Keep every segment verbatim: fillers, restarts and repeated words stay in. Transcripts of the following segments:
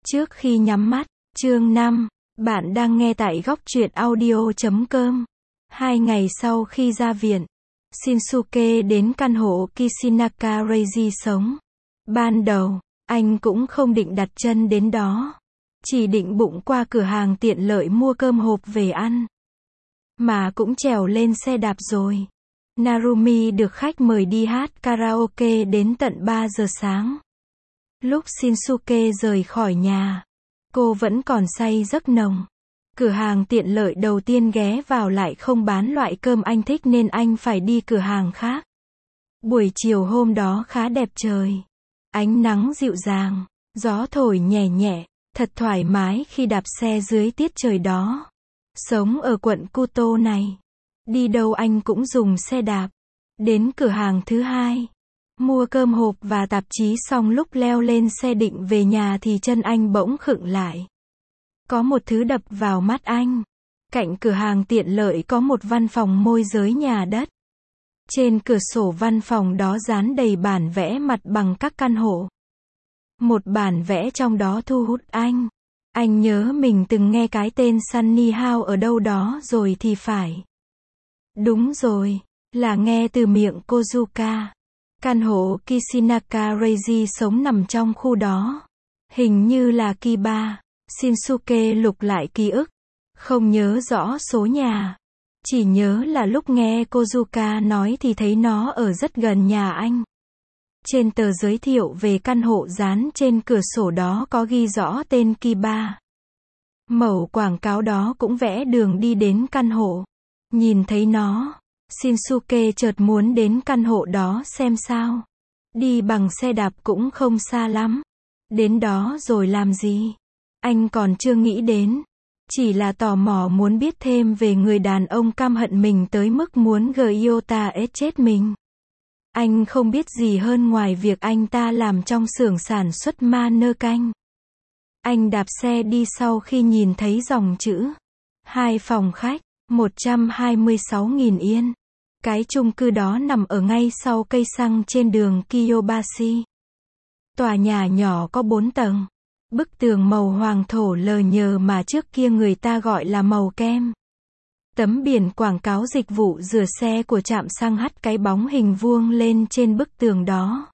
Trước khi nhắm mắt, chương năm, bạn đang nghe tại góc truyện audio chấm com. Hai ngày sau khi ra viện, Shinsuke đến căn hộ Kishinaka Reiji sống. Ban đầu, anh cũng không định đặt chân đến đó. Chỉ định bụng qua cửa hàng tiện lợi mua cơm hộp về ăn. Mà cũng trèo lên xe đạp rồi. Narumi được khách mời đi hát karaoke đến tận ba giờ sáng. Lúc Shinsuke rời khỏi nhà, cô vẫn còn say giấc nồng. Cửa hàng tiện lợi đầu tiên ghé vào lại không bán loại cơm anh thích nên anh phải đi cửa hàng khác. Buổi chiều hôm đó khá đẹp trời. Ánh nắng dịu dàng, gió thổi nhẹ nhẹ, thật thoải mái khi đạp xe dưới tiết trời đó. Sống ở quận Kuto này, đi đâu anh cũng dùng xe đạp. Đến cửa hàng thứ hai, mua cơm hộp và tạp chí xong lúc leo lên xe định về nhà thì chân anh bỗng khựng lại. Có một thứ đập vào mắt anh. Cạnh cửa hàng tiện lợi có một văn phòng môi giới nhà đất. Trên cửa sổ văn phòng đó dán đầy bản vẽ mặt bằng các căn hộ. Một bản vẽ trong đó thu hút anh. Anh nhớ mình từng nghe cái tên Sunny House ở đâu đó rồi thì phải. Đúng rồi, là nghe từ miệng Kozuka. Căn hộ Kishinaka Reiji sống nằm trong khu đó. Hình như là Kiba. Shinsuke lục lại ký ức. Không nhớ rõ số nhà. Chỉ nhớ là lúc nghe Kozuka nói thì thấy nó ở rất gần nhà anh. Trên tờ giới thiệu về căn hộ dán trên cửa sổ đó có ghi rõ tên Kiba. Mẩu quảng cáo đó cũng vẽ đường đi đến căn hộ. Nhìn thấy nó, Shinsuke chợt muốn đến căn hộ đó xem sao. Đi bằng xe đạp cũng không xa lắm. Đến đó rồi làm gì? Anh còn chưa nghĩ đến. Chỉ là tò mò muốn biết thêm về người đàn ông căm hận mình tới mức muốn Gyota ết chết mình. Anh không biết gì hơn ngoài việc anh ta làm trong xưởng sản xuất ma nơ canh. Anh đạp xe đi sau khi nhìn thấy dòng chữ hai phòng khách, một trăm hai mươi sáu nghìn yên. Cái chung cư đó nằm ở ngay sau cây xăng trên đường Kiyobashi. Tòa nhà nhỏ có bốn tầng. Bức tường màu hoàng thổ lờ nhờ mà trước kia người ta gọi là màu kem. Tấm biển quảng cáo dịch vụ rửa xe của trạm xăng hắt cái bóng hình vuông lên trên bức tường đó.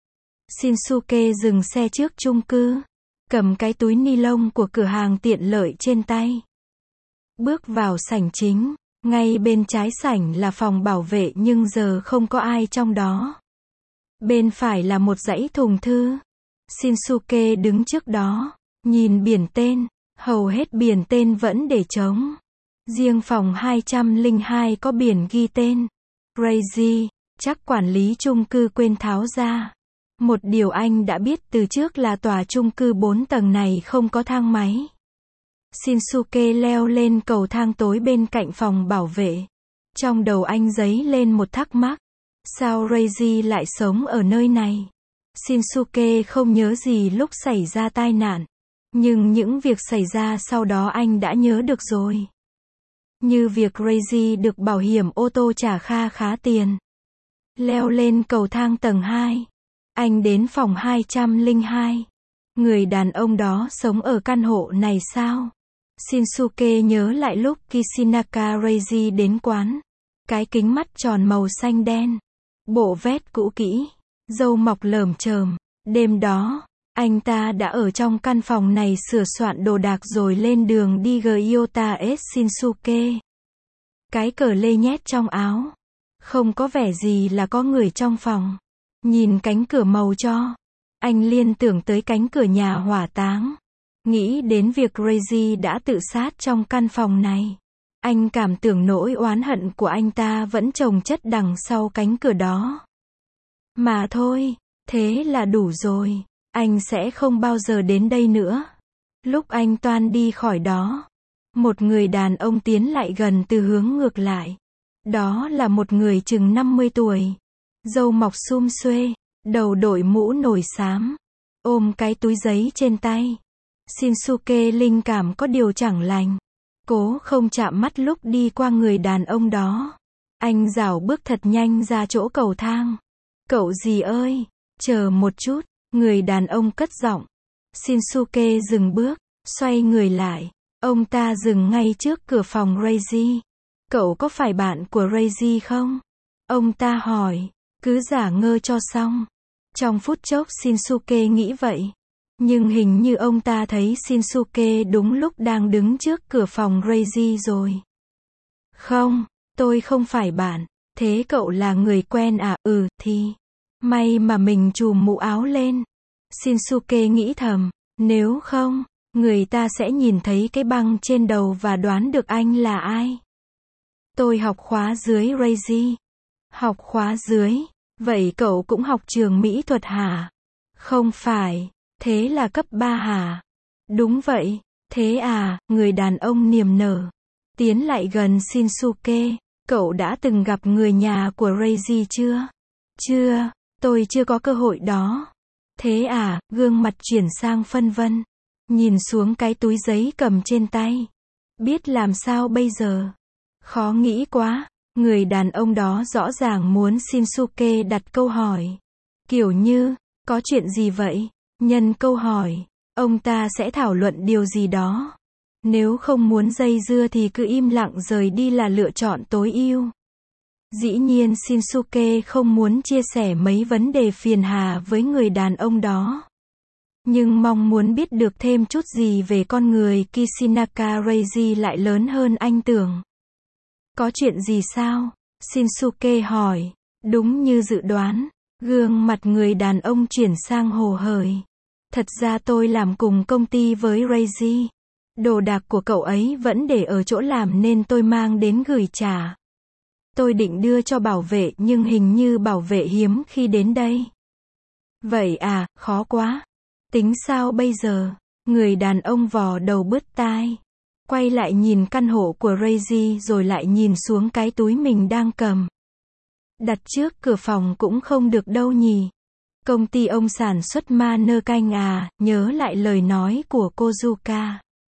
Shinsuke dừng xe trước chung cư, cầm cái túi ni lông của cửa hàng tiện lợi trên tay. Bước vào sảnh chính, ngay bên trái sảnh là phòng bảo vệ nhưng giờ không có ai trong đó. Bên phải là một dãy thùng thư. Shinsuke đứng trước đó, nhìn biển tên, hầu hết biển tên vẫn để trống. Riêng phòng hai trăm lẻ hai có biển ghi tên Reiji, chắc quản lý chung cư quên tháo ra. Một điều anh đã biết từ trước là tòa chung cư bốn tầng này không có thang máy. Shinsuke leo lên cầu thang tối bên cạnh phòng bảo vệ. Trong đầu anh dấy lên một thắc mắc. Sao Reiji lại sống ở nơi này? Shinsuke không nhớ gì lúc xảy ra tai nạn. Nhưng những việc xảy ra sau đó anh đã nhớ được rồi. Như việc Reiji được bảo hiểm ô tô trả kha khá tiền. Leo lên cầu thang tầng hai. Anh đến phòng hai trăm lẻ hai. Người đàn ông đó sống ở căn hộ này sao? Shinsuke nhớ lại lúc Kishinaka Reiji đến quán. Cái kính mắt tròn màu xanh đen. Bộ vest cũ kỹ. Râu mọc lởm chởm. Đêm đó, anh ta đã ở trong căn phòng này sửa soạn đồ đạc rồi lên đường đi Gyota S Shinsuke. Cái cờ lê nhét trong áo. Không có vẻ gì là có người trong phòng. Nhìn cánh cửa màu cho. Anh liên tưởng tới cánh cửa nhà hỏa táng. Nghĩ đến việc Reiji đã tự sát trong căn phòng này. Anh cảm tưởng nỗi oán hận của anh ta vẫn chồng chất đằng sau cánh cửa đó. Mà thôi, thế là đủ rồi. Anh sẽ không bao giờ đến đây nữa. Lúc anh toan đi khỏi đó, một người đàn ông tiến lại gần từ hướng ngược lại. Đó là một người chừng năm mươi tuổi. Râu mọc sum xuê, đầu đội mũ nồi xám, ôm cái túi giấy trên tay. Shinsuke linh cảm có điều chẳng lành. Cố không chạm mắt lúc đi qua người đàn ông đó. Anh rảo bước thật nhanh ra chỗ cầu thang. Cậu gì ơi, chờ một chút, người đàn ông cất giọng. Shinsuke dừng bước, xoay người lại. Ông ta dừng ngay trước cửa phòng Reiji. Cậu có phải bạn của Reiji không? Ông ta hỏi. Cứ giả ngơ cho xong. Trong phút chốc Shinsuke nghĩ vậy. Nhưng hình như ông ta thấy Shinsuke đúng lúc đang đứng trước cửa phòng Reiji rồi. Không, tôi không phải bạn. Thế cậu là người quen à? Ừ, thì. May mà mình trùm mũ áo lên. Shinsuke nghĩ thầm. Nếu không, người ta sẽ nhìn thấy cái băng trên đầu và đoán được anh là ai. Tôi học khóa dưới Reiji. Học khóa dưới. Vậy cậu cũng học trường mỹ thuật hả? Không phải. Thế là cấp ba hả? Đúng vậy. Thế à, người đàn ông niềm nở. Tiến lại gần Shinsuke. Cậu đã từng gặp người nhà của Reiji chưa? Chưa, tôi chưa có cơ hội đó. Thế à, gương mặt chuyển sang phân vân. Nhìn xuống cái túi giấy cầm trên tay. Biết làm sao bây giờ? Khó nghĩ quá. Người đàn ông đó rõ ràng muốn Shinsuke đặt câu hỏi. Kiểu như, có chuyện gì vậy? Nhân câu hỏi, ông ta sẽ thảo luận điều gì đó. Nếu không muốn dây dưa thì cứ im lặng rời đi là lựa chọn tối ưu. Dĩ nhiên Shinsuke không muốn chia sẻ mấy vấn đề phiền hà với người đàn ông đó. Nhưng mong muốn biết được thêm chút gì về con người Kishinaka Reiji lại lớn hơn anh tưởng. Có chuyện gì sao? Shinsuke hỏi. Đúng như dự đoán, gương mặt người đàn ông chuyển sang hồ hởi. Thật ra tôi làm cùng công ty với Reiji. Đồ đạc của cậu ấy vẫn để ở chỗ làm nên tôi mang đến gửi trả. Tôi định đưa cho bảo vệ nhưng hình như bảo vệ hiếm khi đến đây. Vậy à, khó quá. Tính sao bây giờ? Người đàn ông vò đầu bứt tai. Quay lại nhìn căn hộ của Reiji rồi lại nhìn xuống cái túi mình đang cầm. Đặt trước cửa phòng cũng không được đâu nhỉ. Công ty ông sản xuất ma nơ canh à, nhớ lại lời nói của Kozuka.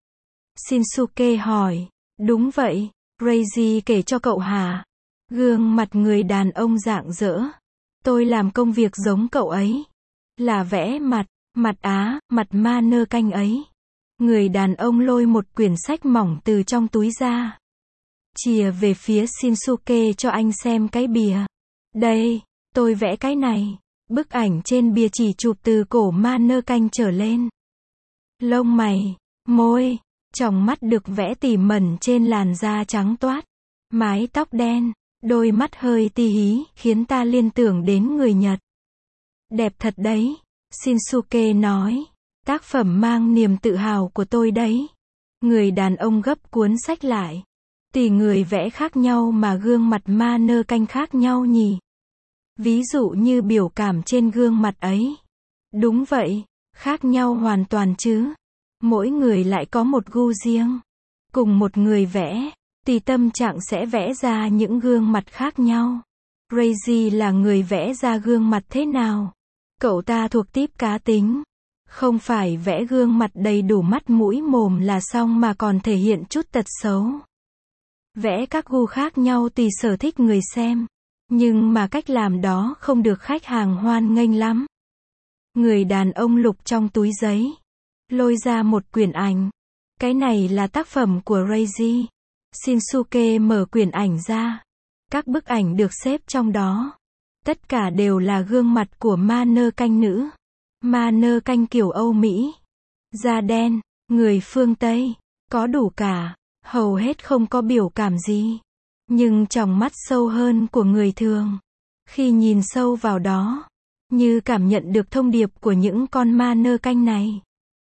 Shinsuke hỏi. Đúng vậy, Reiji kể cho cậu hả? Gương mặt người đàn ông rạng rỡ. Tôi làm công việc giống cậu ấy. Là vẽ mặt, mặt á, mặt ma nơ canh ấy. Người đàn ông lôi một quyển sách mỏng từ trong túi ra. Chìa về phía Shinsuke cho anh xem cái bìa. Đây, tôi vẽ cái này. Bức ảnh trên bìa chỉ chụp từ cổ ma nơ canh trở lên. Lông mày, môi, tròng mắt được vẽ tỉ mẩn trên làn da trắng toát. Mái tóc đen, đôi mắt hơi ti hí, khiến ta liên tưởng đến người Nhật. Đẹp thật đấy, Shinsuke nói. Tác phẩm mang niềm tự hào của tôi đấy. Người đàn ông gấp cuốn sách lại. Tùy người vẽ khác nhau mà gương mặt ma nơ canh khác nhau nhỉ. Ví dụ như biểu cảm trên gương mặt ấy. Đúng vậy, khác nhau hoàn toàn chứ. Mỗi người lại có một gu riêng. Cùng một người vẽ, tùy tâm trạng sẽ vẽ ra những gương mặt khác nhau. Reiji là người vẽ ra gương mặt thế nào? Cậu ta thuộc típ cá tính. Không phải vẽ gương mặt đầy đủ mắt mũi mồm là xong mà còn thể hiện chút tật xấu. Vẽ các gu khác nhau tùy sở thích người xem. Nhưng mà cách làm đó không được khách hàng hoan nghênh lắm. Người đàn ông lục trong túi giấy. Lôi ra một quyển ảnh. Cái này là tác phẩm của Reiji. Shinsuke mở quyển ảnh ra. Các bức ảnh được xếp trong đó. Tất cả đều là gương mặt của ma nơ canh nữ. Ma nơ canh kiểu Âu Mỹ. Da đen, người phương Tây. Có đủ cả. Hầu hết không có biểu cảm gì. Nhưng tròng mắt sâu hơn của người thường. Khi nhìn sâu vào đó, như cảm nhận được thông điệp của những con ma nơ canh này.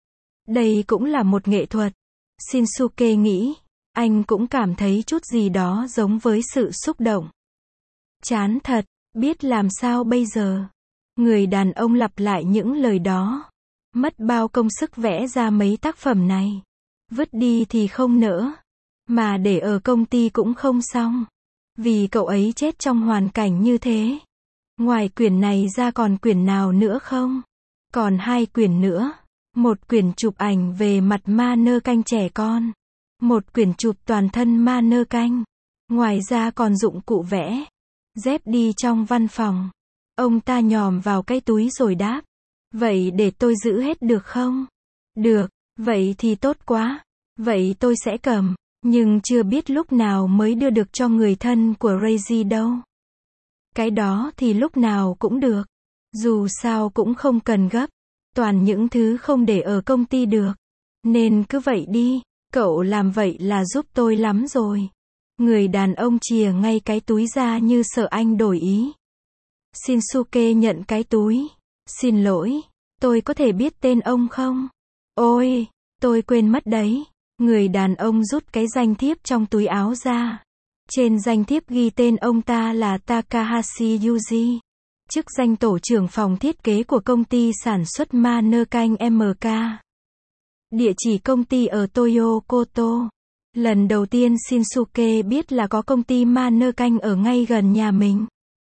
Đây cũng là một nghệ thuật. Shinsuke nghĩ. Anh cũng cảm thấy chút gì đó giống với sự xúc động. Chán thật, biết làm sao bây giờ. Người đàn ông lặp lại những lời đó. Mất bao công sức vẽ ra mấy tác phẩm này. Vứt đi thì không nỡ. Mà để ở công ty cũng không xong. Vì cậu ấy chết trong hoàn cảnh như thế. Ngoài quyển này ra còn quyển nào nữa không? Còn hai quyển nữa. Một quyển chụp ảnh về mặt ma nơ canh trẻ con. Một quyển chụp toàn thân ma nơ canh. Ngoài ra còn dụng cụ vẽ. Dép đi trong văn phòng. Ông ta nhòm vào cái túi rồi đáp. Vậy để tôi giữ hết được không? Được, vậy thì tốt quá. Vậy tôi sẽ cầm, nhưng chưa biết lúc nào mới đưa được cho người thân của Reggie đâu. Cái đó thì lúc nào cũng được. Dù sao cũng không cần gấp. Toàn những thứ không để ở công ty được. Nên cứ vậy đi, cậu làm vậy là giúp tôi lắm rồi. Người đàn ông chìa ngay cái túi ra như sợ anh đổi ý. Shinsuke nhận cái túi. Xin lỗi, tôi có thể biết tên ông không? Ôi, tôi quên mất đấy. Người đàn ông rút cái danh thiếp trong túi áo ra. Trên danh thiếp ghi tên ông ta là Takahashi Yuji, chức danh tổ trưởng phòng thiết kế của công ty sản xuất Mannequin em ca. Địa chỉ công ty ở Toyokoto. Lần đầu tiên Shinsuke biết là có công ty Mannequin ở ngay gần nhà mình.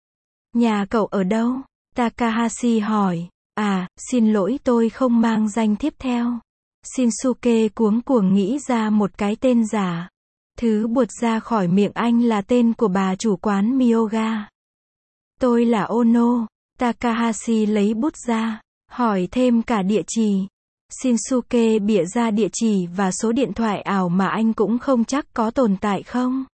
Nhà cậu ở đâu? Takahashi hỏi. À, xin lỗi tôi không mang danh thiếp theo. Shinsuke cuống cuồng nghĩ ra một cái tên giả. Thứ buột ra khỏi miệng anh là tên của bà chủ quán Myoga. Tôi là Ono. Takahashi lấy bút ra, hỏi thêm cả địa chỉ. Shinsuke bịa ra địa chỉ và số điện thoại ảo mà anh cũng không chắc có tồn tại không.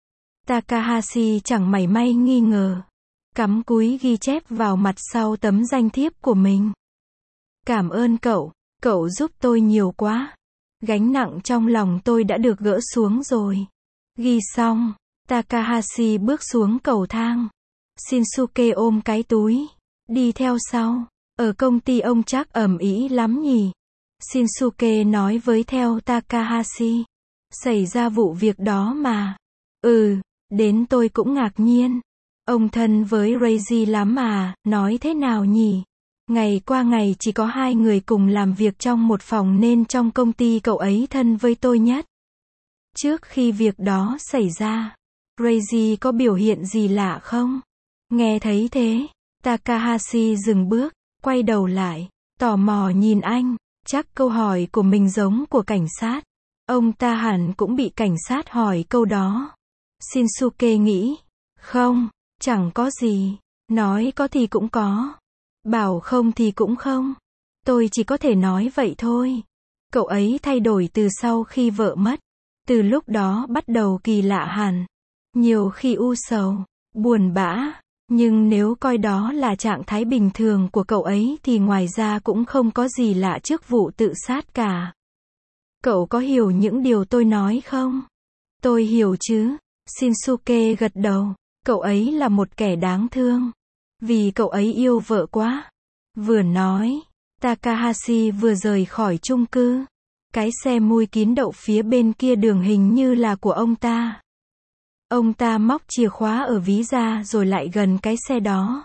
Takahashi chẳng mảy may nghi ngờ. Cắm cúi ghi chép vào mặt sau tấm danh thiếp của mình. Cảm ơn cậu, cậu giúp tôi nhiều quá. Gánh nặng trong lòng tôi đã được gỡ xuống rồi. Ghi xong, Takahashi bước xuống cầu thang. Shinsuke ôm cái túi, đi theo sau. Ở công ty ông chắc ầm ĩ lắm nhỉ? Shinsuke nói với theo Takahashi. Xảy ra vụ việc đó mà. Ừ, đến tôi cũng ngạc nhiên. Ông thân với Reggie lắm à, nói thế nào nhỉ? Ngày qua ngày chỉ có hai người cùng làm việc trong một phòng nên trong công ty cậu ấy thân với tôi nhất. Trước khi việc đó xảy ra, Reggie có biểu hiện gì lạ không? Nghe thấy thế, Takahashi dừng bước, quay đầu lại, tò mò nhìn anh, chắc câu hỏi của mình giống của cảnh sát. Ông ta hẳn cũng bị cảnh sát hỏi câu đó. Shinsuke nghĩ, không, chẳng có gì, nói có thì cũng có, bảo không thì cũng không. Tôi chỉ có thể nói vậy thôi. Cậu ấy thay đổi từ sau khi vợ mất. Từ lúc đó bắt đầu kỳ lạ hẳn. Nhiều khi u sầu, buồn bã. Nhưng nếu coi đó là trạng thái bình thường của cậu ấy thì ngoài ra cũng không có gì lạ trước vụ tự sát cả. Cậu có hiểu những điều tôi nói không? Tôi hiểu chứ. Shinsuke gật đầu. Cậu ấy là một kẻ đáng thương. Vì cậu ấy yêu vợ quá. Vừa nói, Takahashi vừa rời khỏi chung cư. Cái xe mui kín đậu phía bên kia đường hình như là của ông ta. Ông ta móc chìa khóa ở ví ra rồi lại gần cái xe đó.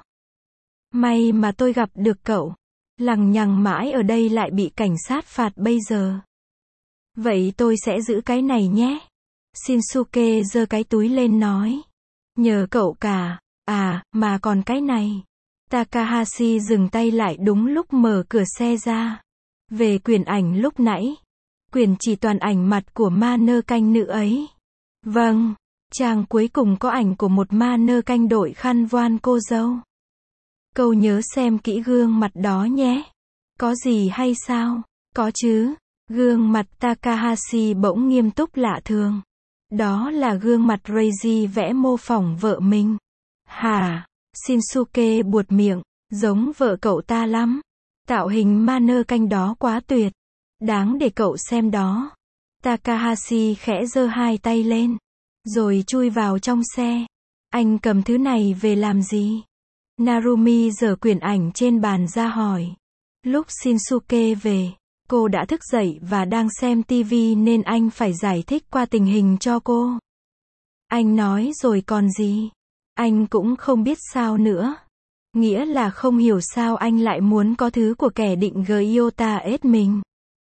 May mà tôi gặp được cậu. Lằng nhằng mãi ở đây lại bị cảnh sát phạt bây giờ. Vậy tôi sẽ giữ cái này nhé. Shinsuke giơ cái túi lên nói. Nhờ cậu cả. À, mà còn cái này. Takahashi dừng tay lại đúng lúc mở cửa xe ra. Về quyển ảnh lúc nãy. Quyển chỉ toàn ảnh mặt của Mannequin nữ ấy. Vâng. Trang cuối cùng có ảnh của một Mannequin đội khăn voan cô dâu. Cậu nhớ xem kỹ gương mặt đó nhé. Có gì hay sao? Có chứ. Gương mặt Takahashi bỗng nghiêm túc lạ thường. Đó là gương mặt Reggie vẽ mô phỏng vợ mình. Hả? Shinsuke buột miệng. Giống vợ cậu ta lắm. Tạo hình Mannequin đó quá tuyệt. Đáng để cậu xem đó. Takahashi khẽ giơ hai tay lên. Rồi chui vào trong xe. Anh cầm thứ này về làm gì? Narumi giở quyển ảnh trên bàn ra hỏi. Lúc Shinsuke về, cô đã thức dậy và đang xem tivi nên anh phải giải thích qua tình hình cho cô. Anh nói rồi còn gì? Anh cũng không biết sao nữa. Nghĩa là không hiểu sao anh lại muốn có thứ của kẻ định Gyota ết mình.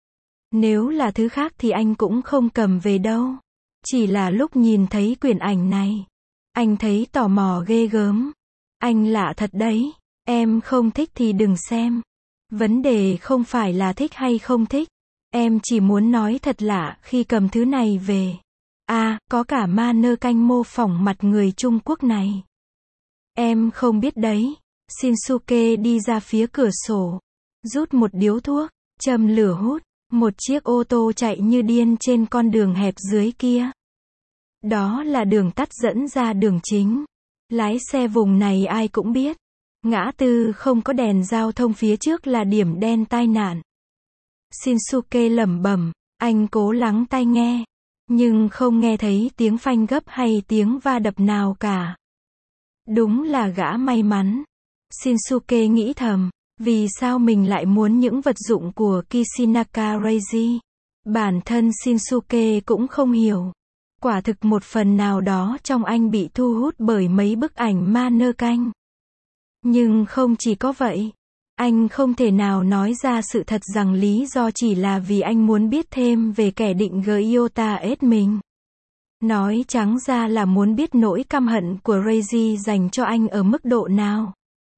Nếu là thứ khác thì anh cũng không cầm về đâu. Chỉ là lúc nhìn thấy quyển ảnh này, anh thấy tò mò ghê gớm. Anh lạ thật đấy. Em không thích thì đừng xem. Vấn đề không phải là thích hay không thích. Em chỉ muốn nói thật lạ khi cầm thứ này về. À, có cả Mannequin mô phỏng mặt người Trung Quốc này. Em không biết đấy. Shinsuke đi ra phía cửa sổ, rút một điếu thuốc, châm lửa hút. Một chiếc ô tô chạy như điên trên con đường hẹp dưới kia. Đó là đường tắt dẫn ra đường chính. Lái xe vùng này ai cũng biết. Ngã tư không có đèn giao thông phía trước là điểm đen tai nạn. Shinsuke lẩm bẩm, anh cố lắng tai nghe. Nhưng không nghe thấy tiếng phanh gấp hay tiếng va đập nào cả. Đúng là gã may mắn. Shinsuke nghĩ thầm, vì sao mình lại muốn những vật dụng của Kishinaka Reiji? Bản thân Shinsuke cũng không hiểu. Quả thực một phần nào đó trong anh bị thu hút bởi mấy bức ảnh ma nơ canh. Nhưng không chỉ có vậy. Anh không thể nào nói ra sự thật rằng lý do chỉ là vì anh muốn biết thêm về kẻ định Gyota ết mình. Nói trắng ra là muốn biết nỗi căm hận của Reiji dành cho anh ở mức độ nào.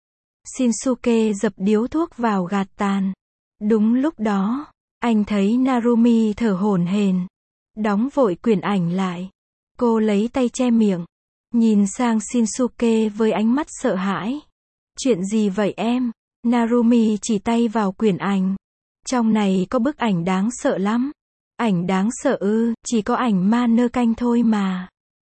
Shinsuke dập điếu thuốc vào gạt tàn. Đúng lúc đó, anh thấy Narumi thở hổn hển. Đóng vội quyển ảnh lại. Cô lấy tay che miệng. Nhìn sang Shinsuke với ánh mắt sợ hãi. Chuyện gì vậy em? Narumi chỉ tay vào quyển ảnh. Trong này có bức ảnh đáng sợ lắm. Ảnh đáng sợ ư, chỉ có ảnh ma nơ canh thôi mà.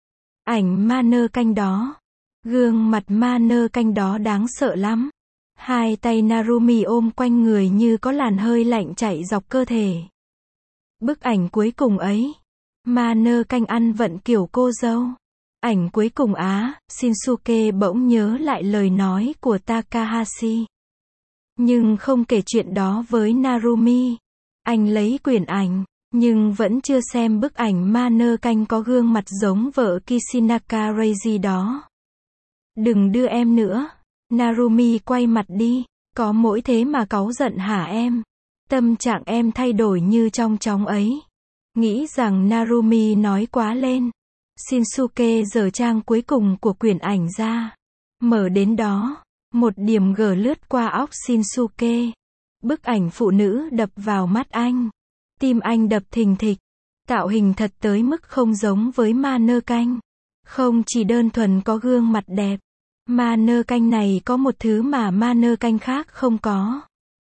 Ảnh ma nơ canh đó. Gương mặt ma nơ canh đó đáng sợ lắm. Hai tay Narumi ôm quanh người như có làn hơi lạnh chạy dọc cơ thể. Bức ảnh cuối cùng ấy. Ma nơ canh ăn vận kiểu cô dâu. Ảnh cuối cùng á, Shinsuke bỗng nhớ lại lời nói của Takahashi. Nhưng không kể chuyện đó với Narumi. Anh lấy quyển ảnh, nhưng vẫn chưa xem bức ảnh ma nơ canh có gương mặt giống vợ Kishinaka Reiji đó. Đừng đưa em nữa. Narumi quay mặt đi. Có mỗi thế mà cáu giận hả em? Tâm trạng em thay đổi như trong chóng ấy. Nghĩ rằng Narumi nói quá lên. Shinsuke giở trang cuối cùng của quyển ảnh ra. Mở đến đó. Một điểm gở lướt qua óc Shinsuke. Bức ảnh phụ nữ đập vào mắt anh. Tim anh đập thình thịch. Tạo hình thật tới mức không giống với ma nơ canh. Không chỉ đơn thuần có gương mặt đẹp. Ma nơ canh này có một thứ mà ma nơ canh khác không có.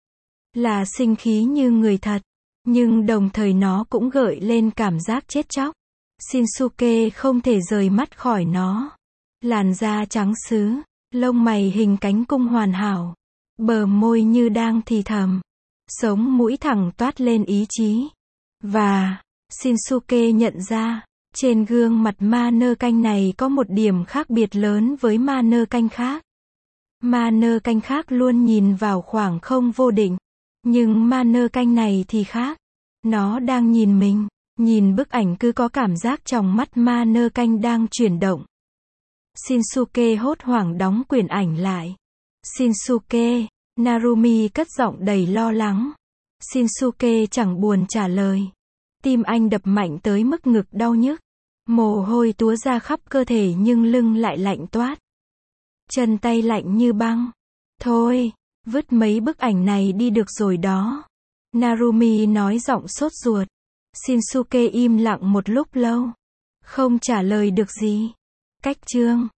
Là sinh khí như người thật. Nhưng đồng thời nó cũng gợi lên cảm giác chết chóc. Shinsuke không thể rời mắt khỏi nó. Làn da trắng sứ. Lông mày hình cánh cung hoàn hảo. Bờ môi như đang thì thầm. Sống mũi thẳng toát lên ý chí. Và, Shinsuke nhận ra, trên gương mặt ma nơ canh này có một điểm khác biệt lớn với ma nơ canh khác. Ma nơ canh khác luôn nhìn vào khoảng không vô định. Nhưng ma nơ canh này thì khác. Nó đang nhìn mình. Nhìn bức ảnh cứ có cảm giác trong mắt ma nơ canh đang chuyển động. Shinsuke hốt hoảng đóng quyển ảnh lại. Shinsuke, Narumi cất giọng đầy lo lắng. Shinsuke chẳng buồn trả lời. Tim anh đập mạnh tới mức ngực đau nhức. Mồ hôi túa ra khắp cơ thể nhưng lưng lại lạnh toát. Chân tay lạnh như băng. Thôi, vứt mấy bức ảnh này đi được rồi đó. Narumi nói giọng sốt ruột. Shinsuke im lặng một lúc lâu. Không trả lời được gì. Cách chương